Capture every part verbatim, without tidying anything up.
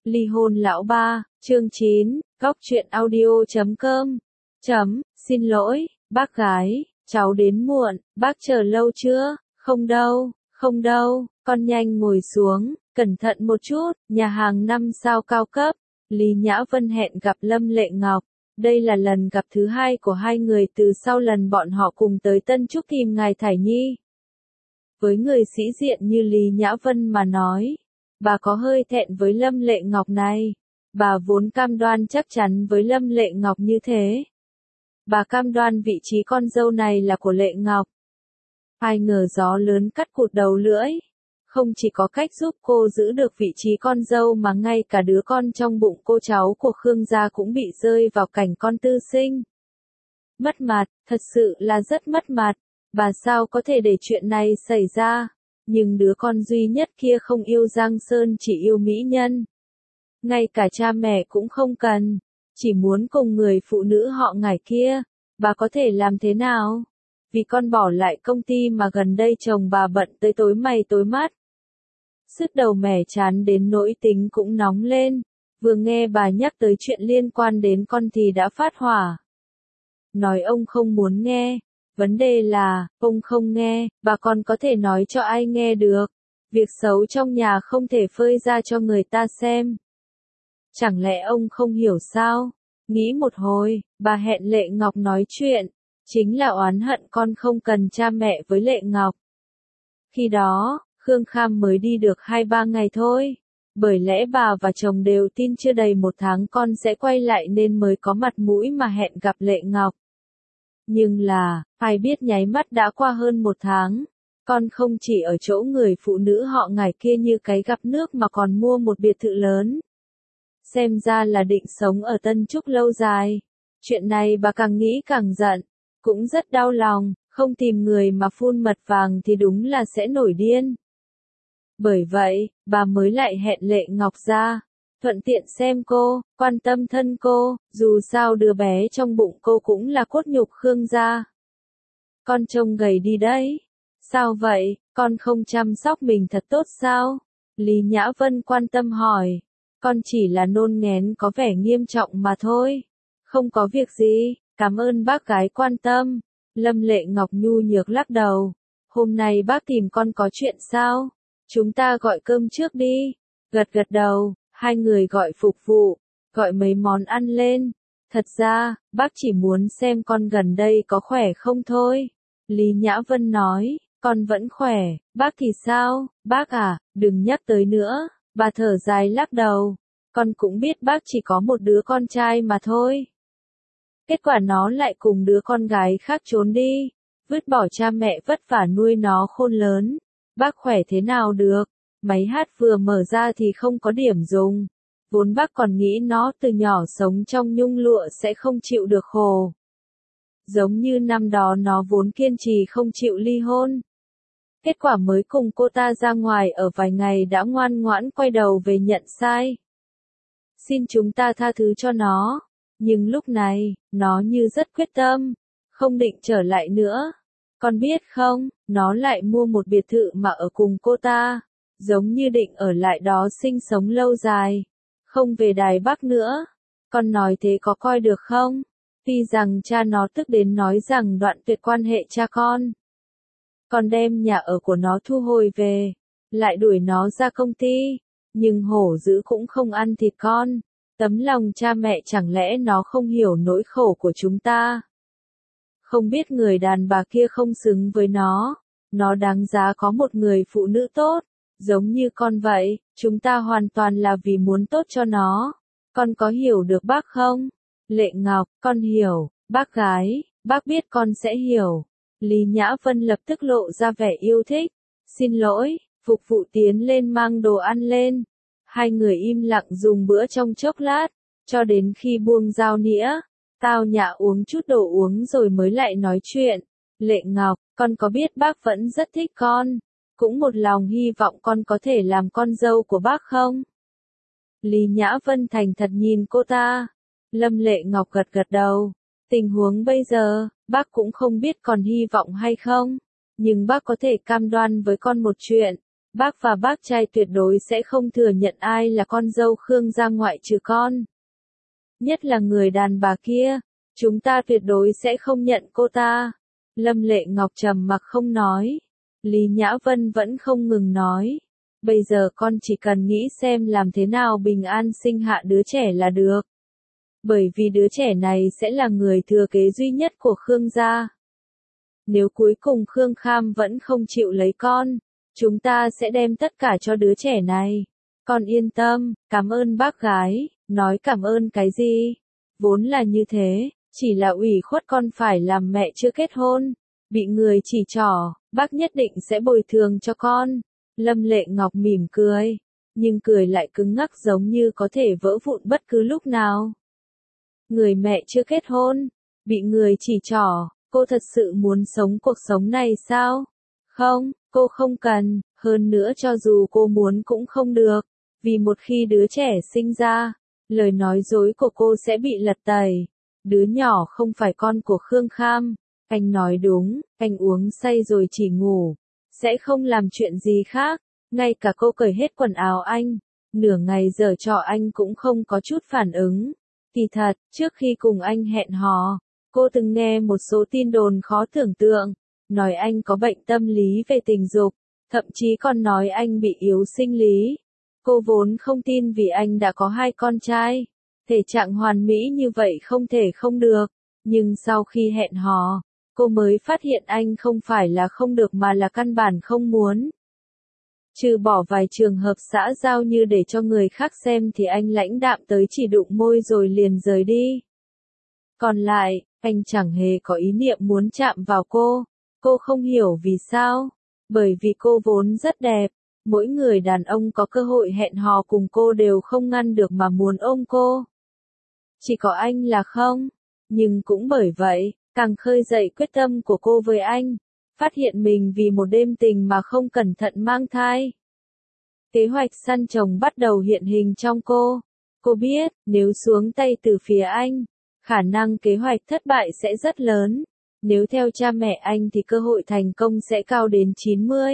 Ly hôn lão ba, chương chín, góc truyện audio chấm com. Chấm, xin lỗi, bác gái, cháu đến muộn, bác chờ lâu chưa? Không đâu, không đâu, con nhanh ngồi xuống, cẩn thận một chút, nhà hàng năm sao cao cấp. Lý Nhã Vân hẹn gặp Lâm Lệ Ngọc. Đây là lần gặp thứ hai của hai người từ sau lần bọn họ cùng tới Tân Trúc tìm ngài Thải Nhi. Với người sĩ diện như Lý Nhã Vân mà nói, bà có hơi thẹn với Lâm Lệ Ngọc này. Bà vốn cam đoan chắc chắn với Lâm Lệ Ngọc như thế. Bà cam đoan vị trí con dâu này là của Lệ Ngọc. Ai ngờ gió lớn cắt cụt đầu lưỡi. Không chỉ có cách giúp cô giữ được vị trí con dâu mà ngay cả đứa con trong bụng cô cháu của Khương gia cũng bị rơi vào cảnh con tư sinh. Mất mặt, thật sự là rất mất mặt. Bà sao có thể để chuyện này xảy ra? Nhưng đứa con duy nhất kia không yêu Giang Sơn, chỉ yêu mỹ nhân. Ngay cả cha mẹ cũng không cần, chỉ muốn cùng người phụ nữ họ Ngải kia. Bà có thể làm thế nào? Vì con bỏ lại công ty mà gần đây chồng bà bận tới tối mày tối mắt. Sứt đầu mẻ chán đến nỗi tính cũng nóng lên. Vừa nghe bà nhắc tới chuyện liên quan đến con thì đã phát hỏa. Nói ông không muốn nghe. Vấn đề là, ông không nghe, bà còn có thể nói cho ai nghe được. Việc xấu trong nhà không thể phơi ra cho người ta xem. Chẳng lẽ ông không hiểu sao? Nghĩ một hồi, bà hẹn Lệ Ngọc nói chuyện. Chính là oán hận con không cần cha mẹ với Lệ Ngọc. Khi đó, Khương Kham mới đi được hai ba ngày thôi. Bởi lẽ bà và chồng đều tin chưa đầy một tháng con sẽ quay lại nên mới có mặt mũi mà hẹn gặp Lệ Ngọc. Nhưng là, ai biết nháy mắt đã qua hơn một tháng. Con không chỉ ở chỗ người phụ nữ họ Ngải kia như cái gặp nước mà còn mua một biệt thự lớn. Xem ra là định sống ở Tân Trúc lâu dài. Chuyện này bà càng nghĩ càng giận. Cũng rất đau lòng, không tìm người mà phun mật vàng thì đúng là sẽ nổi điên. Bởi vậy, bà mới lại hẹn Lệ Ngọc ra. Thuận tiện xem cô, quan tâm thân cô, dù sao đứa bé trong bụng cô cũng là cốt nhục Khương gia. Con trông gầy đi đấy. Sao vậy, con không chăm sóc mình thật tốt sao? Lý Nhã Vân quan tâm hỏi. Con chỉ là nôn nghén có vẻ nghiêm trọng mà thôi. Không có việc gì, cảm ơn bác gái quan tâm. Lâm Lệ Ngọc nhu nhược lắc đầu. Hôm nay bác tìm con có chuyện sao? Chúng ta gọi cơm trước đi. Gật gật đầu. Hai người gọi phục vụ, gọi mấy món ăn lên. Thật ra, bác chỉ muốn xem con gần đây có khỏe không thôi. Lý Nhã Vân nói, con vẫn khỏe, bác thì sao? Bác à, đừng nhắc tới nữa. Bà thở dài lắc đầu. Con cũng biết bác chỉ có một đứa con trai mà thôi. Kết quả nó lại cùng đứa con gái khác trốn đi. Vứt bỏ cha mẹ vất vả nuôi nó khôn lớn. Bác khỏe thế nào được? Máy hát vừa mở ra thì không có điểm dùng. Vốn bác còn nghĩ nó từ nhỏ sống trong nhung lụa sẽ không chịu được khổ. Giống như năm đó nó vốn kiên trì không chịu ly hôn. Kết quả mới cùng cô ta ra ngoài ở vài ngày đã ngoan ngoãn quay đầu về nhận sai. Xin chúng ta tha thứ cho nó. Nhưng lúc này, nó như rất quyết tâm. Không định trở lại nữa. Con biết không, nó lại mua một biệt thự mà ở cùng cô ta. Giống như định ở lại đó sinh sống lâu dài. Không về Đài Bắc nữa. Con nói thế có coi được không? Tuy rằng cha nó tức đến nói rằng đoạn tuyệt quan hệ cha con. Con đem nhà ở của nó thu hồi về. Lại đuổi nó ra công ty. Nhưng hổ dữ cũng không ăn thịt con. Tấm lòng cha mẹ chẳng lẽ nó không hiểu nỗi khổ của chúng ta. Không biết người đàn bà kia không xứng với nó. Nó đáng giá có một người phụ nữ tốt. Giống như con vậy, chúng ta hoàn toàn là vì muốn tốt cho nó. Con có hiểu được bác không? Lệ Ngọc, con hiểu, bác gái, bác biết con sẽ hiểu. Lý Nhã Vân lập tức lộ ra vẻ yêu thích. Xin lỗi, phục vụ tiến lên mang đồ ăn lên. Hai người im lặng dùng bữa trong chốc lát, cho đến khi buông dao nĩa. Tao nhã uống chút đồ uống rồi mới lại nói chuyện. Lệ Ngọc, con có biết bác vẫn rất thích con. Cũng một lòng hy vọng con có thể làm con dâu của bác không? Lý Nhã Vân thành thật nhìn cô ta. Lâm Lệ Ngọc gật gật đầu. Tình huống bây giờ, bác cũng không biết còn hy vọng hay không. Nhưng bác có thể cam đoan với con một chuyện. Bác và bác trai tuyệt đối sẽ không thừa nhận ai là con dâu Khương gia ngoại trừ con. Nhất là người đàn bà kia, chúng ta tuyệt đối sẽ không nhận cô ta. Lâm Lệ Ngọc trầm mặc không nói. Lý Nhã Vân vẫn không ngừng nói. Bây giờ con chỉ cần nghĩ xem làm thế nào bình an sinh hạ đứa trẻ là được. Bởi vì đứa trẻ này sẽ là người thừa kế duy nhất của Khương gia. Nếu cuối cùng Khương Kham vẫn không chịu lấy con, chúng ta sẽ đem tất cả cho đứa trẻ này. Con yên tâm, cảm ơn bác gái, nói cảm ơn cái gì? Vốn là như thế, chỉ là ủy khuất con phải làm mẹ chưa kết hôn. Bị người chỉ trỏ, bác nhất định sẽ bồi thường cho con. Lâm Lệ Ngọc mỉm cười, nhưng cười lại cứng ngắc giống như có thể vỡ vụn bất cứ lúc nào. Người mẹ chưa kết hôn, bị người chỉ trỏ, cô thật sự muốn sống cuộc sống này sao? Không, cô không cần, hơn nữa cho dù cô muốn cũng không được, vì một khi đứa trẻ sinh ra, lời nói dối của cô sẽ bị lật tẩy. Đứa nhỏ không phải con của Khương Kham, anh nói đúng, anh uống say rồi chỉ ngủ, sẽ không làm chuyện gì khác, ngay cả cô cởi hết quần áo anh, nửa ngày giở trò anh cũng không có chút phản ứng. Kỳ thật, trước khi cùng anh hẹn hò, cô từng nghe một số tin đồn khó tưởng tượng, nói anh có bệnh tâm lý về tình dục, thậm chí còn nói anh bị yếu sinh lý. Cô vốn không tin vì anh đã có hai con trai, thể trạng hoàn mỹ như vậy không thể không được, nhưng sau khi hẹn hò, cô mới phát hiện anh không phải là không được mà là căn bản không muốn. Trừ bỏ vài trường hợp xã giao như để cho người khác xem thì anh lãnh đạm tới chỉ đụng môi rồi liền rời đi. Còn lại, anh chẳng hề có ý niệm muốn chạm vào cô. Cô không hiểu vì sao. Bởi vì cô vốn rất đẹp. Mỗi người đàn ông có cơ hội hẹn hò cùng cô đều không ngăn được mà muốn ôm cô. Chỉ có anh là không. Nhưng cũng bởi vậy, càng khơi dậy quyết tâm của cô với anh. Phát hiện mình vì một đêm tình mà không cẩn thận mang thai. Kế hoạch săn chồng bắt đầu hiện hình trong cô. Cô biết, nếu xuống tay từ phía anh, khả năng kế hoạch thất bại sẽ rất lớn. Nếu theo cha mẹ anh thì cơ hội thành công sẽ cao đến chín mươi.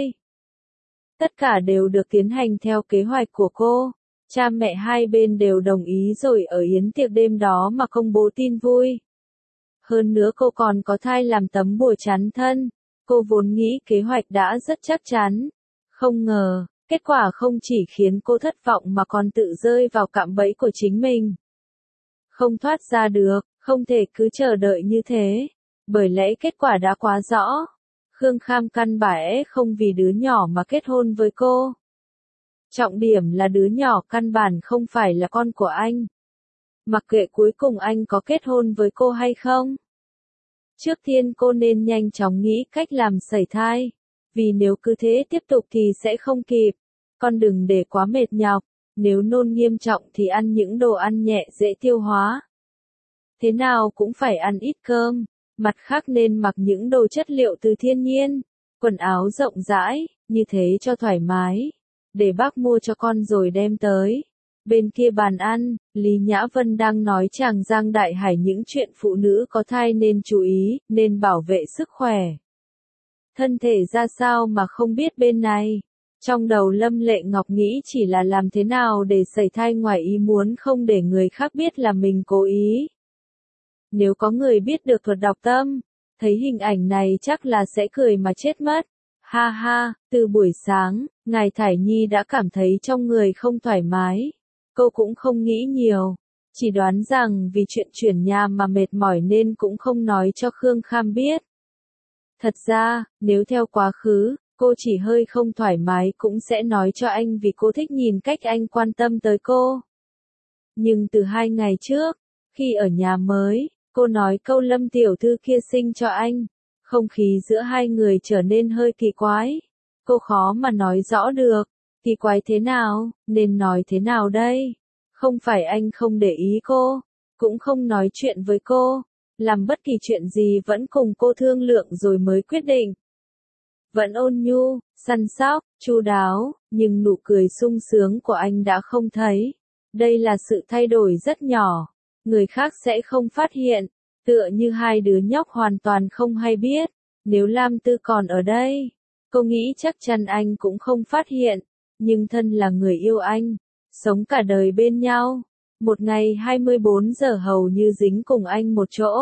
Tất cả đều được tiến hành theo kế hoạch của cô. Cha mẹ hai bên đều đồng ý rồi ở yến tiệc đêm đó mà công bố tin vui. Hơn nữa cô còn có thai làm tấm bùa chắn thân. Cô vốn nghĩ kế hoạch đã rất chắc chắn. Không ngờ, kết quả không chỉ khiến cô thất vọng mà còn tự rơi vào cạm bẫy của chính mình. Không thoát ra được, không thể cứ chờ đợi như thế. Bởi lẽ kết quả đã quá rõ. Khương Kham căn bản không vì đứa nhỏ mà kết hôn với cô. Trọng điểm là đứa nhỏ căn bản không phải là con của anh. Mặc kệ cuối cùng anh có kết hôn với cô hay không. Trước tiên cô nên nhanh chóng nghĩ cách làm sẩy thai. Vì nếu cứ thế tiếp tục thì sẽ không kịp. Con đừng để quá mệt nhọc. Nếu nôn nghiêm trọng thì ăn những đồ ăn nhẹ dễ tiêu hóa. Thế nào cũng phải ăn ít cơm. Mặt khác nên mặc những đồ chất liệu từ thiên nhiên. Quần áo rộng rãi, như thế cho thoải mái. Để bác mua cho con rồi đem tới. Bên kia bàn ăn, Lý Nhã Vân đang nói chàng Giang Đại Hải những chuyện phụ nữ có thai nên chú ý, nên bảo vệ sức khỏe. Thân thể ra sao mà không biết bên này. Trong đầu Lâm Lệ Ngọc nghĩ chỉ là làm thế nào để sẩy thai ngoài ý muốn không để người khác biết là mình cố ý. Nếu có người biết được thuật đọc tâm, thấy hình ảnh này chắc là sẽ cười mà chết mất. Ha ha, từ buổi sáng, Ngài Thải Nhi đã cảm thấy trong người không thoải mái. Cô cũng không nghĩ nhiều, chỉ đoán rằng vì chuyện chuyển nhà mà mệt mỏi nên cũng không nói cho Khương Kham biết. Thật ra, nếu theo quá khứ, cô chỉ hơi không thoải mái cũng sẽ nói cho anh vì cô thích nhìn cách anh quan tâm tới cô. Nhưng từ hai ngày trước, khi ở nhà mới, cô nói câu Lâm tiểu thư kia sinh cho anh. Không khí giữa hai người trở nên hơi kỳ quái. Cô khó mà nói rõ được. Kỳ quái thế nào, nên nói thế nào đây? Không phải anh không để ý cô, cũng không nói chuyện với cô. Làm bất kỳ chuyện gì vẫn cùng cô thương lượng rồi mới quyết định. Vẫn ôn nhu, săn sóc, chu đáo, nhưng nụ cười sung sướng của anh đã không thấy. Đây là sự thay đổi rất nhỏ. Người khác sẽ không phát hiện. Tựa như hai đứa nhóc hoàn toàn không hay biết. Nếu Lam Tư còn ở đây, Cô nghĩ chắc chắn anh cũng không phát hiện, nhưng thân là người yêu anh, sống cả đời bên nhau, một ngày hai mươi bốn giờ hầu như dính cùng anh một chỗ.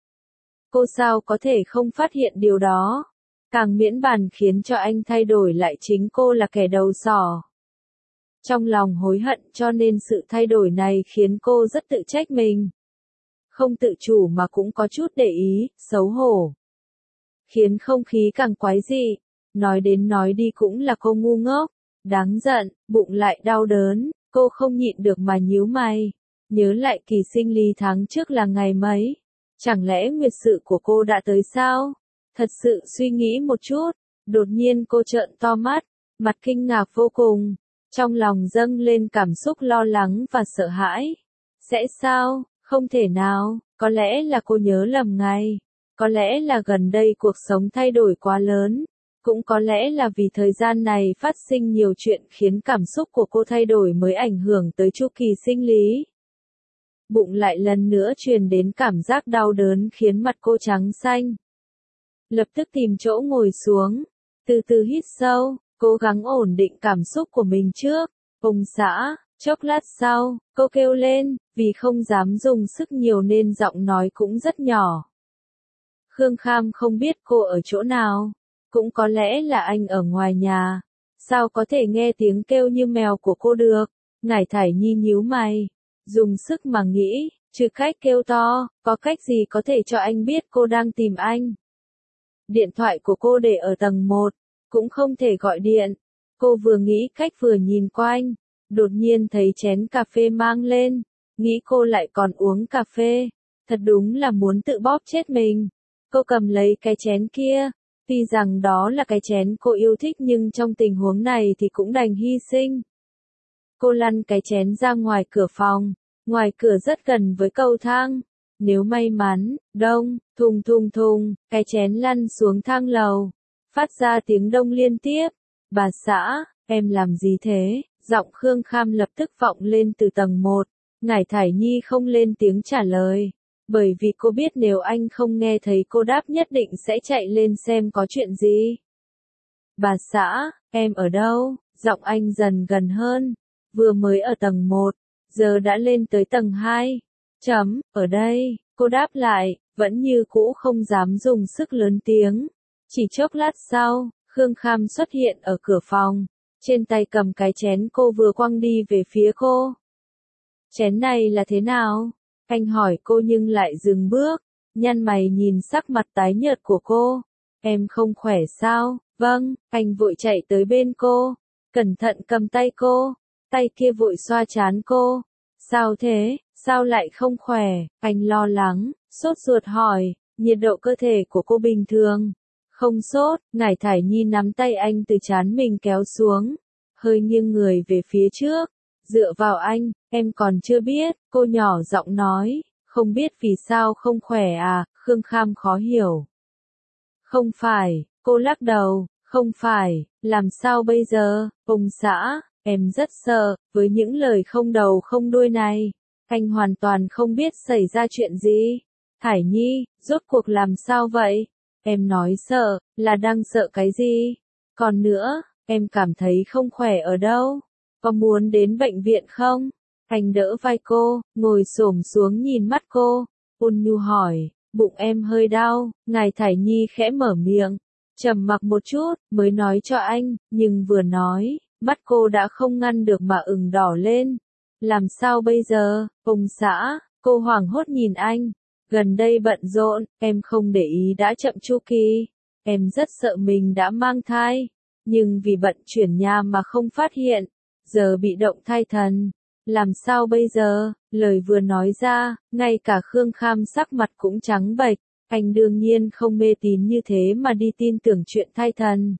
Cô sao có thể không phát hiện điều đó, càng miễn bàn khiến cho anh thay đổi lại chính cô là kẻ đầu sỏ. Trong lòng hối hận cho nên sự thay đổi này khiến cô rất tự trách mình. Không tự chủ mà cũng có chút để ý, xấu hổ. Khiến không khí càng quái dị, nói đến nói đi cũng là cô ngu ngốc, đáng giận, bụng lại đau đớn, cô không nhịn được mà nhíu mày. Nhớ lại kỳ sinh lý tháng trước là ngày mấy? Chẳng lẽ nguyệt sự của cô đã tới sao? Thật sự suy nghĩ một chút, đột nhiên cô trợn to mắt, mặt kinh ngạc vô cùng, trong lòng dâng lên cảm xúc lo lắng và sợ hãi. Sẽ sao? Không thể nào, có lẽ là cô nhớ lầm ngày, có lẽ là gần đây cuộc sống thay đổi quá lớn, cũng có lẽ là vì thời gian này phát sinh nhiều chuyện khiến cảm xúc của cô thay đổi mới ảnh hưởng tới chu kỳ sinh lý. Bụng lại lần nữa truyền đến cảm giác đau đớn khiến mặt cô trắng xanh. Lập tức tìm chỗ ngồi xuống, từ từ hít sâu, cố gắng ổn định cảm xúc của mình trước. Ông xã, chốc lát sau, cô kêu lên, vì không dám dùng sức nhiều nên giọng nói cũng rất nhỏ. Khương Kham không biết cô ở chỗ nào, cũng có lẽ là anh ở ngoài nhà, sao có thể nghe tiếng kêu như mèo của cô được. Ngải Thải Nhi nhíu mày, dùng sức mà nghĩ, trừ cách kêu to, có cách gì có thể cho anh biết cô đang tìm anh. Điện thoại của cô để ở tầng một, cũng không thể gọi điện. Cô vừa nghĩ cách vừa nhìn quanh, đột nhiên thấy chén cà phê mang lên, nghĩ cô lại còn uống cà phê, thật đúng là muốn tự bóp chết mình. Cô cầm lấy cái chén kia, tuy rằng đó là cái chén cô yêu thích nhưng trong tình huống này thì cũng đành hy sinh. Cô lăn cái chén ra ngoài cửa phòng, ngoài cửa rất gần với cầu thang. Nếu may mắn, đông, thùng thùng thùng, cái chén lăn xuống thang lầu, phát ra tiếng đông liên tiếp. Bà xã, em làm gì thế? Giọng Khương Kham lập tức vọng lên từ tầng một. Ngải Thải Nhi không lên tiếng trả lời, bởi vì cô biết nếu anh không nghe thấy cô đáp nhất định sẽ chạy lên xem có chuyện gì. Bà xã, em ở đâu? Giọng anh dần gần hơn, vừa mới ở tầng một, giờ đã lên tới tầng hai. Chấm, ở đây, cô đáp lại, vẫn như cũ không dám dùng sức lớn tiếng. Chỉ chốc lát sau, Khương Kham xuất hiện ở cửa phòng, trên tay cầm cái chén cô vừa quăng đi về phía cô. Chén này là thế nào? Anh hỏi cô nhưng lại dừng bước, nhăn mày nhìn sắc mặt tái nhợt của cô. Em không khỏe sao? Vâng, anh vội chạy tới bên cô, cẩn thận cầm tay cô, tay kia vội xoa trán cô. Sao thế? Sao lại không khỏe? Anh lo lắng, sốt ruột hỏi, nhiệt độ cơ thể của cô bình thường. Không sốt, Ngải Thải Nhi nắm tay anh từ trán mình kéo xuống, hơi nghiêng người về phía trước, dựa vào anh, em còn chưa biết, cô nhỏ giọng nói, không biết vì sao không khỏe à, Khương Kham khó hiểu. Không phải, cô lắc đầu, không phải, làm sao bây giờ, ông xã, em rất sợ, với những lời không đầu không đuôi này, anh hoàn toàn không biết xảy ra chuyện gì. Thải Nhi, rốt cuộc làm sao vậy? Em nói sợ, là đang sợ cái gì? Còn nữa, em cảm thấy không khỏe ở đâu? Có muốn đến bệnh viện không? Anh đỡ vai cô, ngồi xổm xuống nhìn mắt cô, ôn nhu hỏi, bụng em hơi đau. Ngải Thải Nhi khẽ mở miệng, trầm mặc một chút, mới nói cho anh, nhưng vừa nói, mắt cô đã không ngăn được mà ửng đỏ lên. Làm sao bây giờ, ông xã? Cô hoảng hốt nhìn anh. Gần đây bận rộn, em không để ý đã chậm chu kỳ. Em rất sợ mình đã mang thai, nhưng vì bận chuyển nhà mà không phát hiện, giờ bị động thai thần. Làm sao bây giờ? Lời vừa nói ra, ngay cả Khương Kham sắc mặt cũng trắng bệch. Anh đương nhiên không mê tín như thế mà đi tin tưởng chuyện thai thần.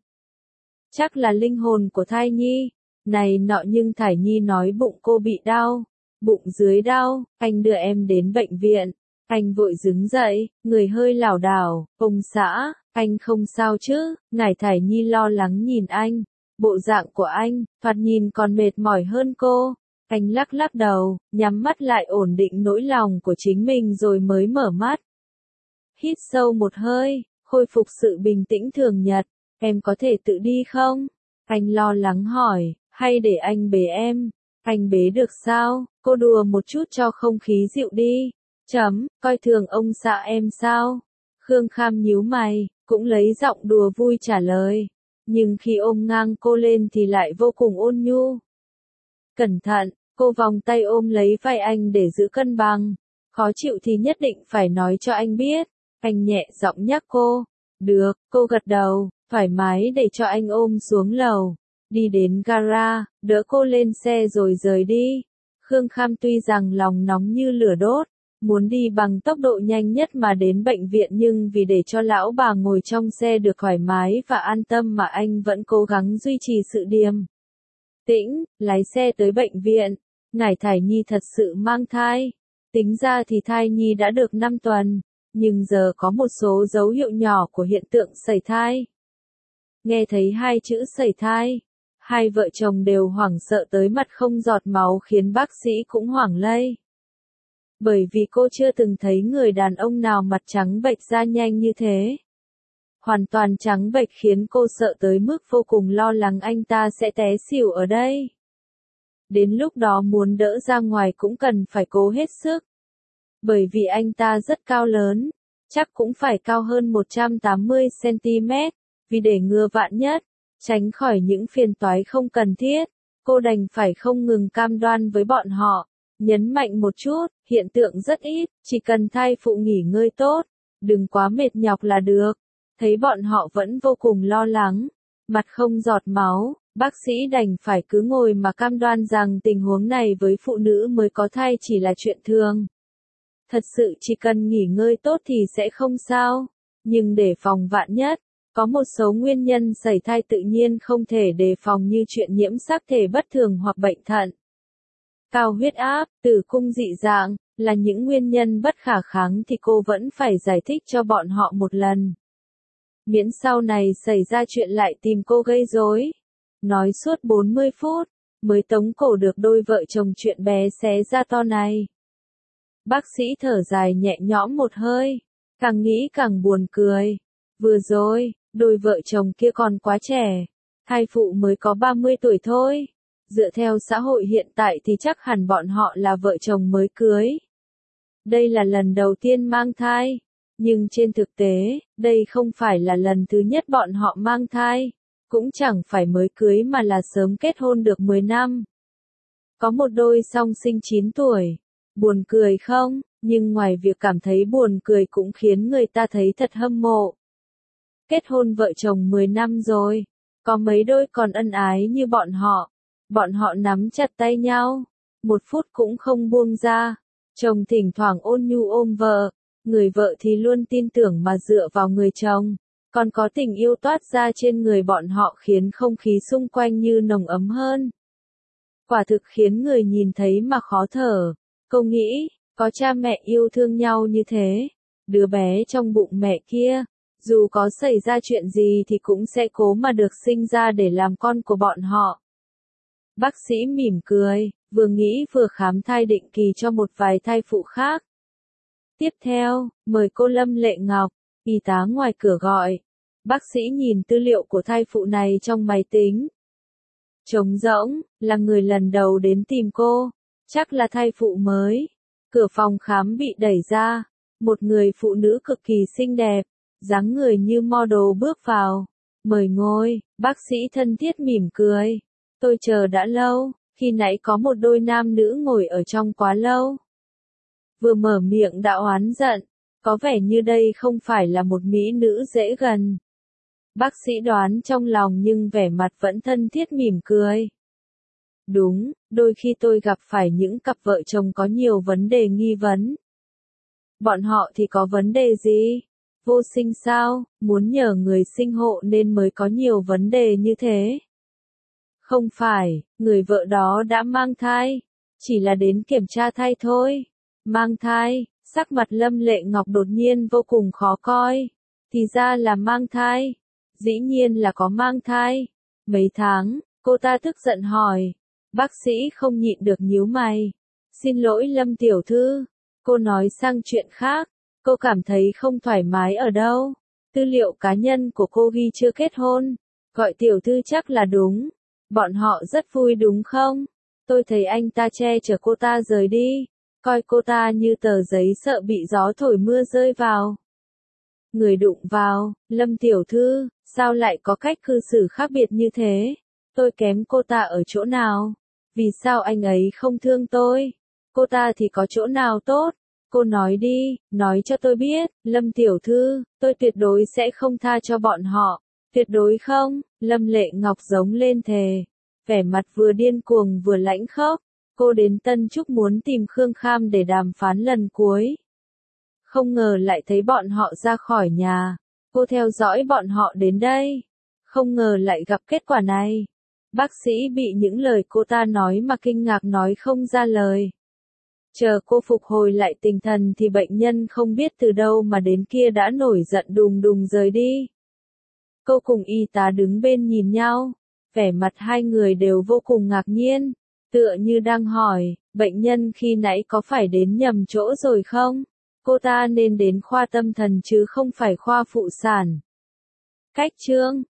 Chắc là linh hồn của thai nhi. Này nọ nhưng Thải Nhi nói bụng cô bị đau, bụng dưới đau, anh đưa em đến bệnh viện. Anh vội đứng dậy, người hơi lảo đảo, ông xã, anh không sao chứ? Ngải Thải Nhi lo lắng nhìn anh, bộ dạng của anh, thoạt nhìn còn mệt mỏi hơn cô. Anh lắc lắc đầu, nhắm mắt lại ổn định nỗi lòng của chính mình rồi mới mở mắt. Hít sâu một hơi, khôi phục sự bình tĩnh thường nhật, Em có thể tự đi không? Anh lo lắng hỏi, hay để anh bế em? Anh bế được sao? Cô đùa một chút cho không khí dịu đi. Chấm, coi thường ông xã em sao? Khương Kham nhíu mày, cũng lấy giọng đùa vui trả lời. Nhưng khi ôm ngang cô lên thì lại vô cùng ôn nhu. Cẩn thận, cô vòng tay ôm lấy vai anh để giữ cân bằng. Khó chịu thì nhất định phải nói cho anh biết. Anh nhẹ giọng nhắc cô. Được, cô gật đầu, thoải mái để cho anh ôm xuống lầu. Đi đến gara, đỡ cô lên xe rồi rời đi. Khương Kham tuy rằng lòng nóng như lửa đốt, muốn đi bằng tốc độ nhanh nhất mà đến bệnh viện, nhưng vì để cho lão bà ngồi trong xe được thoải mái và an tâm mà anh vẫn cố gắng duy trì sự điềm tĩnh, lái xe tới bệnh viện. Ngải Thải Nhi thật sự mang thai. Tính ra thì thai nhi đã được năm tuần, nhưng giờ có một số dấu hiệu nhỏ của hiện tượng sẩy thai. Nghe thấy hai chữ sẩy thai, hai vợ chồng đều hoảng sợ tới mặt không giọt máu, khiến bác sĩ cũng hoảng lây. Bởi vì cô chưa từng thấy người đàn ông nào mặt trắng bệch ra nhanh như thế. Hoàn toàn trắng bệch khiến cô sợ tới mức vô cùng lo lắng anh ta sẽ té xỉu ở đây. Đến lúc đó muốn đỡ ra ngoài cũng cần phải cố hết sức. Bởi vì anh ta rất cao lớn, chắc cũng phải cao hơn một trăm tám mươi xăng ti mét, vì để ngừa vạn nhất, tránh khỏi những phiền toái không cần thiết, cô đành phải không ngừng cam đoan với bọn họ, nhấn mạnh một chút, hiện tượng rất ít, chỉ cần thai phụ nghỉ ngơi tốt, đừng quá mệt nhọc là được. Thấy bọn họ vẫn vô cùng lo lắng, mặt không giọt máu, bác sĩ đành phải cứ ngồi mà cam đoan rằng tình huống này với phụ nữ mới có thai chỉ là chuyện thường. Thật sự chỉ cần nghỉ ngơi tốt thì sẽ không sao, nhưng để phòng vạn nhất, có một số nguyên nhân sẩy thai tự nhiên không thể đề phòng như chuyện nhiễm sắc thể bất thường hoặc bệnh thận. Cao huyết áp, tử cung dị dạng, là những nguyên nhân bất khả kháng thì cô vẫn phải giải thích cho bọn họ một lần. Miễn sau này xảy ra chuyện lại tìm cô gây rối. Nói suốt bốn mươi phút, mới tống cổ được đôi vợ chồng chuyện bé xé ra to này. Bác sĩ thở dài nhẹ nhõm một hơi, càng nghĩ càng buồn cười. Vừa rồi, đôi vợ chồng kia còn quá trẻ, thai phụ mới có ba mươi tuổi thôi. Dựa theo xã hội hiện tại thì chắc hẳn bọn họ là vợ chồng mới cưới. Đây là lần đầu tiên mang thai, nhưng trên thực tế, đây không phải là lần thứ nhất bọn họ mang thai, cũng chẳng phải mới cưới mà là sớm kết hôn được mười năm. Có một đôi song sinh chín tuổi. Buồn cười không? Nhưng ngoài việc cảm thấy buồn cười cũng khiến người ta thấy thật hâm mộ. Kết hôn vợ chồng mười năm rồi, có mấy đôi còn ân ái như bọn họ. Bọn họ nắm chặt tay nhau, một phút cũng không buông ra. Chồng thỉnh thoảng ôn nhu ôm vợ, người vợ thì luôn tin tưởng mà dựa vào người chồng. Còn có tình yêu toát ra trên người bọn họ khiến không khí xung quanh như nồng ấm hơn. Quả thực khiến người nhìn thấy mà khó thở. Cô nghĩ, có cha mẹ yêu thương nhau như thế, đứa bé trong bụng mẹ kia, dù có xảy ra chuyện gì thì cũng sẽ cố mà được sinh ra để làm con của bọn họ. Bác sĩ mỉm cười, vừa nghĩ vừa khám thai định kỳ cho một vài thai phụ khác. Tiếp theo, mời cô Lâm Lệ Ngọc, y tá ngoài cửa gọi. Bác sĩ nhìn tư liệu của thai phụ này trong máy tính. Trống rỗng, là người lần đầu đến tìm cô. Chắc là thai phụ mới. Cửa phòng khám bị đẩy ra. Một người phụ nữ cực kỳ xinh đẹp, dáng người như model bước vào. Mời ngồi, bác sĩ thân thiết mỉm cười. Tôi chờ đã lâu, khi nãy có một đôi nam nữ ngồi ở trong quá lâu. Vừa mở miệng đã oán giận, có vẻ như đây không phải là một mỹ nữ dễ gần. Bác sĩ đoán trong lòng nhưng vẻ mặt vẫn thân thiết mỉm cười. Đúng, đôi khi tôi gặp phải những cặp vợ chồng có nhiều vấn đề nghi vấn. Bọn họ thì có vấn đề gì? Vô sinh sao, muốn nhờ người sinh hộ nên mới có nhiều vấn đề như thế. Không phải, người vợ đó đã mang thai, chỉ là đến kiểm tra thai thôi. Mang thai, sắc mặt Lâm Lệ Ngọc đột nhiên vô cùng khó coi. Thì ra là mang thai. Dĩ nhiên là có mang thai. Mấy tháng, cô ta tức giận hỏi. Bác sĩ không nhịn được nhíu mày. Xin lỗi Lâm tiểu thư. Cô nói sang chuyện khác. Cô cảm thấy không thoải mái ở đâu? Tư liệu cá nhân của cô ghi chưa kết hôn. Gọi tiểu thư chắc là đúng. Bọn họ rất vui đúng không? Tôi thấy anh ta che chở cô ta rời đi. Coi cô ta như tờ giấy sợ bị gió thổi mưa rơi vào. Người đụng vào, Lâm tiểu thư, sao lại có cách cư xử khác biệt như thế? Tôi kém cô ta ở chỗ nào? Vì sao anh ấy không thương tôi? Cô ta thì có chỗ nào tốt? Cô nói đi, nói cho tôi biết, Lâm tiểu thư, tôi tuyệt đối sẽ không tha cho bọn họ. Tuyệt đối không, Lâm Lệ Ngọc giống lên thề. Vẻ mặt vừa điên cuồng vừa lãnh khốc. Cô đến Tân Trúc muốn tìm Khương Kham để đàm phán lần cuối. Không ngờ lại thấy bọn họ ra khỏi nhà. Cô theo dõi bọn họ đến đây. Không ngờ lại gặp kết quả này. Bác sĩ bị những lời cô ta nói mà kinh ngạc nói không ra lời. Chờ cô phục hồi lại tinh thần thì bệnh nhân không biết từ đâu mà đến kia đã nổi giận đùng đùng rời đi. Cô cùng y tá đứng bên nhìn nhau. Vẻ mặt hai người đều vô cùng ngạc nhiên. Tựa như đang hỏi, bệnh nhân khi nãy có phải đến nhầm chỗ rồi không? Cô ta nên đến khoa tâm thần chứ không phải khoa phụ sản. Cách chương